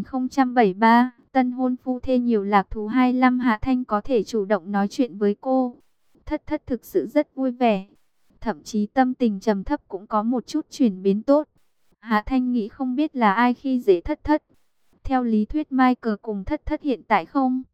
S1: 2073, tân hôn phu thê nhiều lạc thú 25. Hạ Thanh có thể chủ động nói chuyện với cô. Thất Thất thực sự rất vui vẻ. Thậm chí tâm tình trầm thấp cũng có một chút chuyển biến tốt. Hạ Thanh nghĩ không biết là ai khi dễ Thất Thất. Theo lý thuyết Michael cùng Thất Thất hiện tại không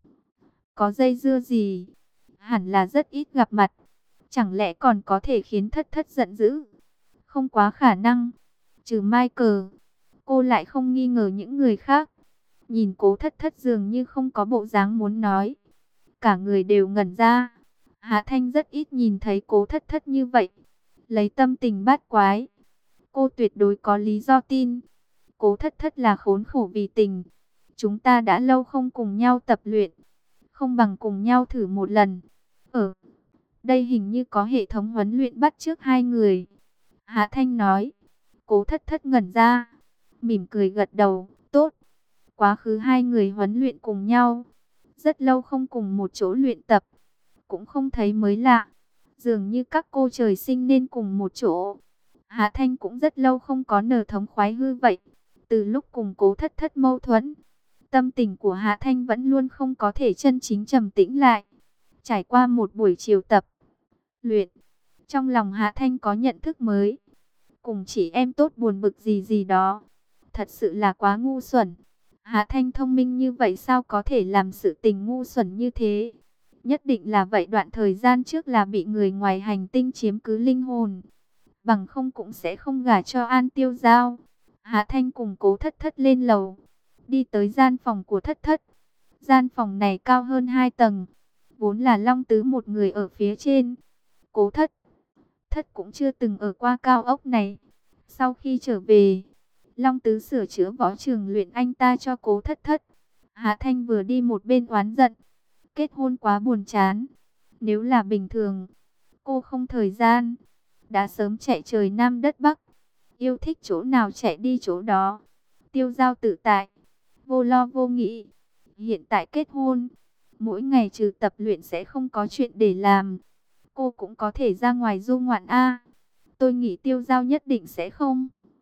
S1: có dây dưa gì, hẳn là rất ít gặp mặt. Chẳng lẽ còn có thể khiến Thất Thất giận dữ? Không quá khả năng. Trừ Michael, cô lại không nghi ngờ những người khác. Nhìn Cố Thất Thất dường như không có bộ dáng muốn nói. Cả người đều ngẩn ra. Hạ Thanh rất ít nhìn thấy Cố Thất Thất như vậy. Lấy tâm tình bát quái, cô tuyệt đối có lý do tin Cố Thất Thất là khốn khổ vì tình. Chúng ta đã lâu không cùng nhau tập luyện, không bằng cùng nhau thử một lần. Ở đây hình như có hệ thống huấn luyện bắt chước hai người. Hạ Thanh nói. Cố Thất Thất ngẩn ra, mỉm cười gật đầu. Tốt. Quá khứ hai người huấn luyện cùng nhau, rất lâu không cùng một chỗ luyện tập, cũng không thấy mới lạ. Dường như các cô trời sinh nên cùng một chỗ. Hạ Thanh cũng rất lâu không có nở thống khoái hư vậy. Từ lúc cùng Cố Thất Thất mâu thuẫn, tâm tình của Hạ Thanh vẫn luôn không có thể chân chính trầm tĩnh lại. Trải qua một buổi chiều tập luyện, trong lòng Hạ Thanh có nhận thức mới. Cùng chị em tốt buồn bực gì gì đó, thật sự là quá ngu xuẩn. Hạ Thanh thông minh như vậy sao có thể làm sự tình ngu xuẩn như thế? Nhất định là vậy, đoạn thời gian trước là bị người ngoài hành tinh chiếm cứ linh hồn. Bằng không cũng sẽ không gả cho An Tiêu Giao. Hạ Thanh cùng Cố Thất Thất lên lầu, đi tới gian phòng của Thất Thất. Gian phòng này cao hơn 2 tầng, vốn là Long Tứ một người ở phía trên. Cố Thất Thất cũng chưa từng ở qua cao ốc này. Sau khi trở về, Long Tứ sửa chữa võ trường luyện anh ta cho Cố Thất Thất. Hạ Thanh vừa đi một bên oán giận. Kết hôn quá buồn chán. Nếu là bình thường, cô không thời gian, đã sớm chạy trời Nam đất Bắc. Yêu thích chỗ nào chạy đi chỗ đó. Tiêu dao tự tại, vô lo vô nghĩ. Hiện tại kết hôn, mỗi ngày trừ tập luyện sẽ không có chuyện để làm. Cô cũng có thể ra ngoài du ngoạn a. Tôi nghĩ Tiêu dao nhất định sẽ không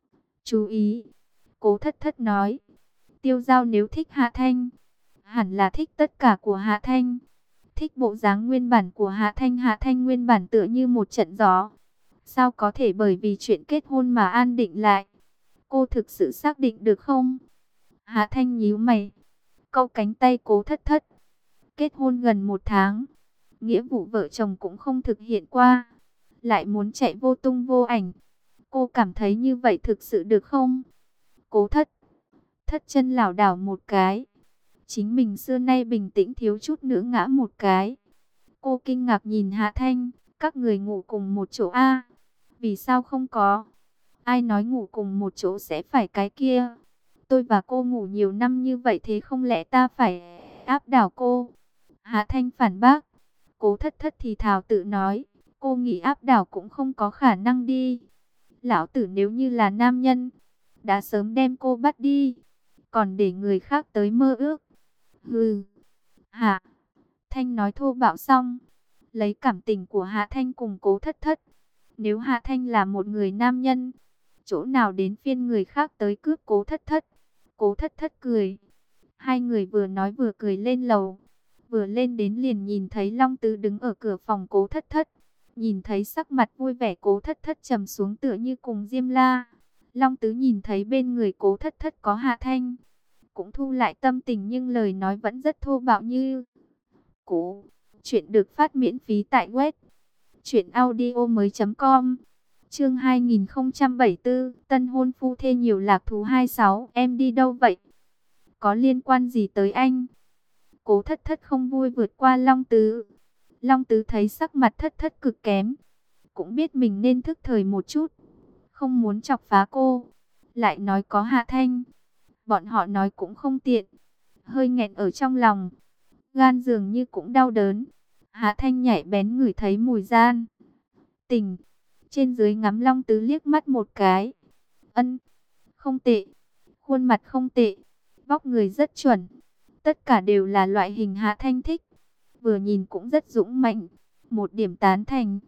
S1: Chú ý, Cố Thất Thất nói, Tiêu Dao nếu thích Hạ Thanh, hẳn là thích tất cả của Hạ Thanh. Thích bộ dáng nguyên bản của Hạ Thanh. Hạ Thanh nguyên bản tựa như một trận gió. Sao có thể bởi vì chuyện kết hôn mà an định lại? Cô thực sự xác định được không? Hạ Thanh nhíu mày, câu cánh tay Cố Thất Thất. Kết hôn gần 1 tháng, nghĩa vụ vợ chồng cũng không thực hiện qua, lại muốn chạy vô tung vô ảnh. Cô cảm thấy như vậy thực sự được không? Cố Thất Thất chân lảo đảo một cái. Chính mình xưa nay bình tĩnh thiếu chút nữa ngã một cái. Cô kinh ngạc nhìn Hạ Thanh, các người ngủ cùng một chỗ a? Vì sao không có? Ai nói ngủ cùng một chỗ sẽ phải cái kia? Tôi và cô ngủ nhiều năm như vậy, thế không lẽ ta phải áp đảo cô? Hạ Thanh phản bác. Cố Thất Thất thì thào tự nói, cô nghĩ áp đảo cũng không có khả năng đi. Lão tử nếu như là nam nhân, đã sớm đem cô bắt đi, còn để người khác tới mơ ước. Hừ. Hạ Thanh nói thô bạo xong, lấy cảm tình của Hạ Thanh cùng Cố Thất Thất. Nếu Hạ Thanh là một người nam nhân, chỗ nào đến phiên người khác tới cướp Cố Thất Thất? Cố Thất Thất cười. Hai người vừa nói vừa cười lên lầu. Vừa lên đến liền nhìn thấy Long Tứ đứng ở cửa phòng Cố Thất Thất. Nhìn thấy sắc mặt vui vẻ Cố Thất Thất trầm xuống tựa như cùng Diêm La. Long Tứ nhìn thấy bên người Cố Thất Thất có Hạ Thanh, cũng thu lại tâm tình nhưng lời nói vẫn rất thô bạo như cũ. Chuyện được phát miễn phí tại web truyệnaudiomoi.com. Chương 2074, tân hôn phu thê nhiều lạc thú 26, em đi đâu vậy? Có liên quan gì tới anh? Cố Thất Thất không vui vượt qua Long Tứ. Long Tứ thấy sắc mặt Thất Thất cực kém, cũng biết mình nên thức thời một chút, không muốn chọc phá cô. Lại nói có Hạ Thanh, bọn họ nói cũng không tiện, hơi nghẹn ở trong lòng, gan dường như cũng đau đớn. Hạ Thanh nhạy bén ngửi thấy mùi gian tình, trên dưới ngắm Long Tứ liếc mắt một cái. Ân, không tệ, khuôn mặt không tệ, vóc người rất chuẩn, tất cả đều là loại hình Hạ Thanh thích. Vừa nhìn cũng rất dũng mạnh, một điểm tán thành.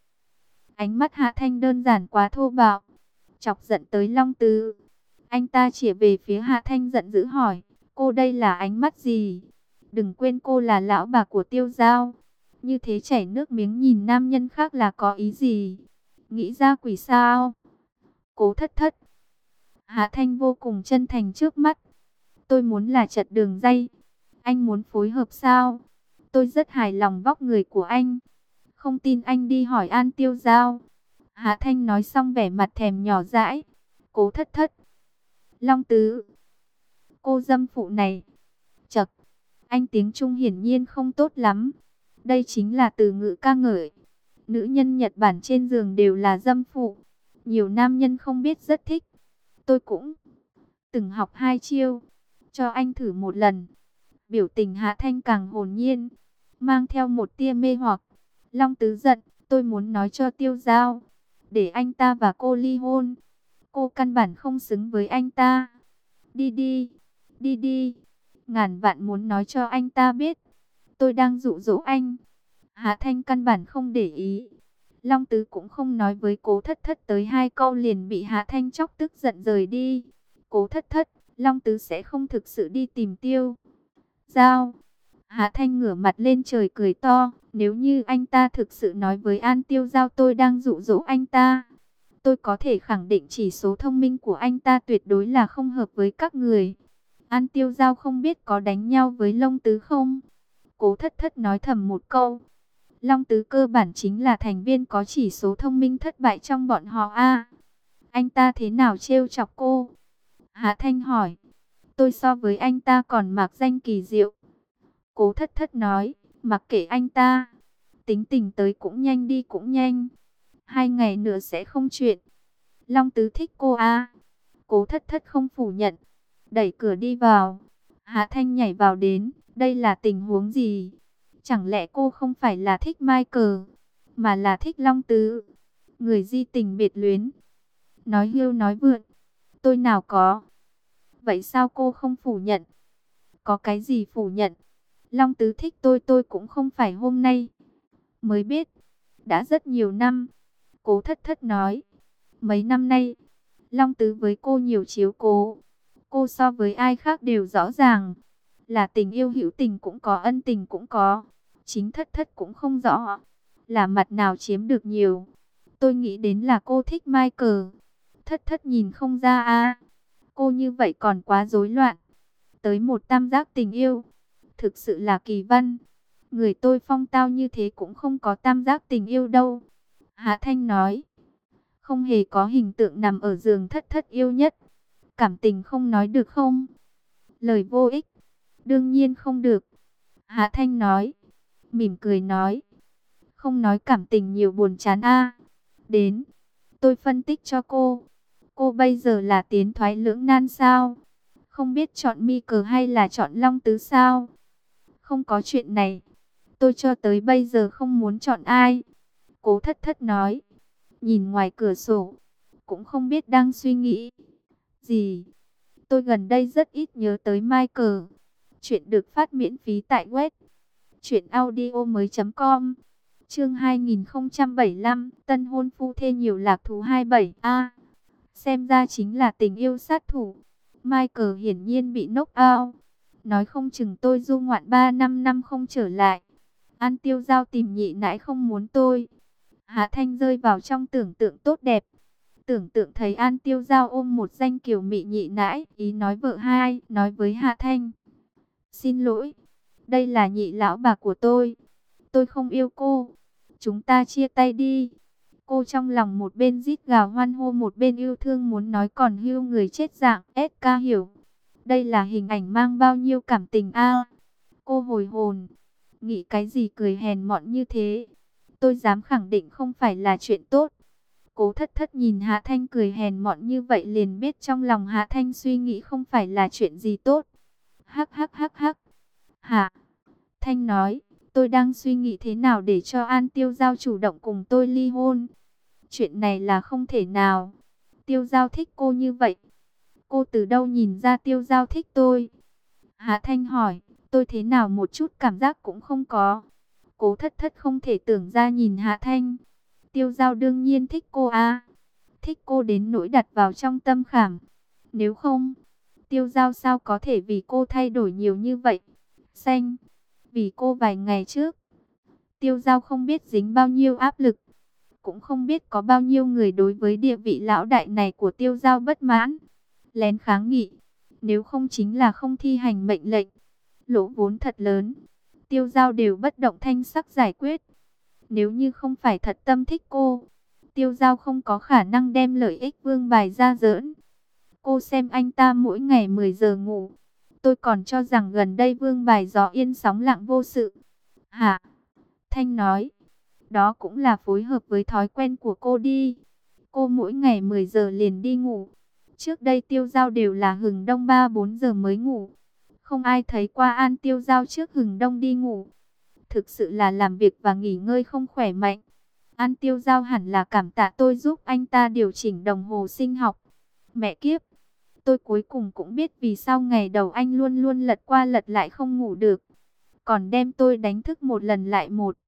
S1: Ánh mắt Hạ Thanh đơn giản quá thô bạo, chọc giận tới Long Tứ. Anh ta chỉ về phía Hạ Thanh giận dữ hỏi, cô đây là ánh mắt gì? Đừng quên cô là lão bà của Tiêu Dao, như thế chảy nước miếng nhìn nam nhân khác là có ý gì? Nghĩ ra quỷ sao? Cố Thất Thất. Hạ Thanh vô cùng chân thành trước mắt. Tôi muốn là chật đường dây, anh muốn phối hợp sao? Tôi rất hài lòng vóc người của anh, không tin anh đi hỏi An Tiêu Dao. Hạ Thanh nói xong vẻ mặt thèm nhỏ dãi. Cố Thất Thất. Long Tứ, cô dâm phụ này. Chậc, anh tiếng Trung hiển nhiên không tốt lắm. Đây chính là từ ngữ ca ngợi. Nữ nhân Nhật Bản trên giường đều là dâm phụ. Nhiều nam nhân không biết rất thích. Tôi cũng từng học 2 chiêu. Cho anh thử một lần. Biểu tình Hạ Thanh càng hồn nhiên, mang theo một tia mê hoặc. Long Tứ giận, tôi muốn nói cho Tiêu Dao, để anh ta và cô ly hôn. Cô căn bản không xứng với anh ta. Đi đi, đi đi. Ngàn vạn muốn nói cho anh ta biết, tôi đang dụ dỗ anh. Hạ Thanh căn bản không để ý. Long Tứ cũng không nói với Cố Thất Thất tới 2 câu liền bị Hạ Thanh chọc tức giận rời đi. Cố Thất Thất, Long Tứ sẽ không thực sự đi tìm Tiêu Dao. Hạ Thanh ngửa mặt lên trời cười to. Nếu như anh ta thực sự nói với An Tiêu Dao tôi đang dụ dỗ anh ta, tôi có thể khẳng định chỉ số thông minh của anh ta tuyệt đối là không hợp với các người. An Tiêu Dao không biết có đánh nhau với Long Tứ không? Cố Thất Thất nói thầm một câu. Long Tứ cơ bản chính là thành viên có chỉ số thông minh thất bại trong bọn họ a. Anh ta thế nào trêu chọc cô? Hạ Thanh hỏi. Tôi so với anh ta còn mạc danh kỳ diệu. Cố Thất Thất nói, mặc kệ anh ta, tính tình tới cũng nhanh đi cũng nhanh. 2 ngày nữa sẽ không chuyện. Long Tứ thích cô a. Cố Thất Thất không phủ nhận, đẩy cửa đi vào. Hạ Thanh nhảy vào đến, đây là tình huống gì? Chẳng lẽ cô không phải là thích Michael, mà là thích Long Tứ? Người di tình biệt luyến. Nói hưu nói vượn, tôi nào có. Vậy sao cô không phủ nhận? Có cái gì phủ nhận? Long Tứ thích tôi cũng không phải hôm nay mới biết, đã rất nhiều năm. Cố Thất Thất nói, mấy năm nay, Long Tứ với cô nhiều chiếu cố. Cô so với ai khác đều rõ ràng. Là tình yêu hữu tình cũng có, ân tình cũng có. Chính Thất Thất cũng không rõ là mặt nào chiếm được nhiều. Tôi nghĩ đến là cô thích Michael. Thất Thất nhìn không ra à. Cô như vậy còn quá rối loạn. Tới một tam giác tình yêu. Thực sự là kỳ văn. Người tôi phong tao như thế cũng không có tam giác tình yêu đâu. Hạ Thanh nói. Không hề có hình tượng nằm ở giường Thất Thất yêu nhất. Cảm tình không nói được không? Lời vô ích. Đương nhiên không được. Hạ Thanh nói. Mỉm cười nói. Không nói cảm tình nhiều buồn chán a. Đến. Tôi phân tích cho cô. Cô bây giờ là tiến thoái lưỡng nan sao? Không biết chọn mi cờ hay là chọn Long Tứ sao? Không có chuyện này. Tôi cho tới bây giờ không muốn chọn ai. Cố Thất Thất nói. Nhìn ngoài cửa sổ. Cũng không biết đang suy nghĩ gì. Tôi gần đây rất ít nhớ tới Michael. Chuyện được phát miễn phí tại web truyệnaudiomoi.com. Chương 2075, tân hôn phu thê nhiều lạc thú 27A. Xem ra chính là tình yêu sát thủ. Michael hiển nhiên bị knock out. Nói không chừng tôi du ngoạn 3-5 năm không trở lại. An Tiêu Giao tìm nhị nãi không muốn tôi. Hạ Thanh rơi vào trong tưởng tượng tốt đẹp. Tưởng tượng thấy An Tiêu Giao ôm một danh kiều mị nhị nãi, ý nói vợ hai, nói với Hạ Thanh. Xin lỗi, đây là nhị lão bà của tôi không yêu cô. Chúng ta chia tay đi. Cô trong lòng một bên rít gào hoan hô một bên yêu thương muốn nói còn hưu người chết dạng. SK hiểu. Đây là hình ảnh mang bao nhiêu cảm tình a. Cô hồi hồn. Nghĩ cái gì cười hèn mọn như thế. Tôi dám khẳng định không phải là chuyện tốt. Cố Thất Thất nhìn Hạ Thanh cười hèn mọn như vậy liền biết trong lòng Hạ Thanh suy nghĩ không phải là chuyện gì tốt. Hắc hắc hắc hắc. Hạ Thanh nói, tôi đang suy nghĩ thế nào để cho An Tiêu Giao chủ động cùng tôi ly hôn. Chuyện này là không thể nào. Tiêu Giao thích cô như vậy. Cô từ đâu nhìn ra Tiêu Giao thích tôi? Hạ Thanh hỏi, tôi thế nào một chút cảm giác cũng không có. Cố Thất Thất không thể tưởng ra nhìn Hạ Thanh. Tiêu Giao đương nhiên thích cô à. Thích cô đến nỗi đặt vào trong tâm khảm. Nếu không, Tiêu Giao sao có thể vì cô thay đổi nhiều như vậy? Xanh, vì cô vài ngày trước. Tiêu Giao không biết dính bao nhiêu áp lực. Cũng không biết có bao nhiêu người đối với địa vị lão đại này của Tiêu Giao bất mãn. Lén kháng nghị. Nếu không chính là không thi hành mệnh lệnh. Lỗ vốn thật lớn. Tiêu Giao đều bất động thanh sắc giải quyết. Nếu như không phải thật tâm thích cô, Tiêu Giao không có khả năng đem lợi ích Vương Bài ra giỡn. Cô xem anh ta mỗi ngày 10 giờ ngủ. Tôi còn cho rằng gần đây Vương Bài gió yên sóng lặng vô sự. Hả? Thanh nói. Đó cũng là phối hợp với thói quen của cô đi. Cô mỗi ngày 10 giờ liền đi ngủ. Trước đây Tiêu Giao đều là hừng đông 3-4 giờ mới ngủ. Không ai thấy qua An Tiêu Giao trước hừng đông đi ngủ. Thực sự là làm việc và nghỉ ngơi không khỏe mạnh. An Tiêu Giao hẳn là cảm tạ tôi giúp anh ta điều chỉnh đồng hồ sinh học. Mẹ kiếp, tôi cuối cùng cũng biết vì sao ngày đầu anh luôn luôn lật qua lật lại không ngủ được. Còn đem tôi đánh thức một lần lại một.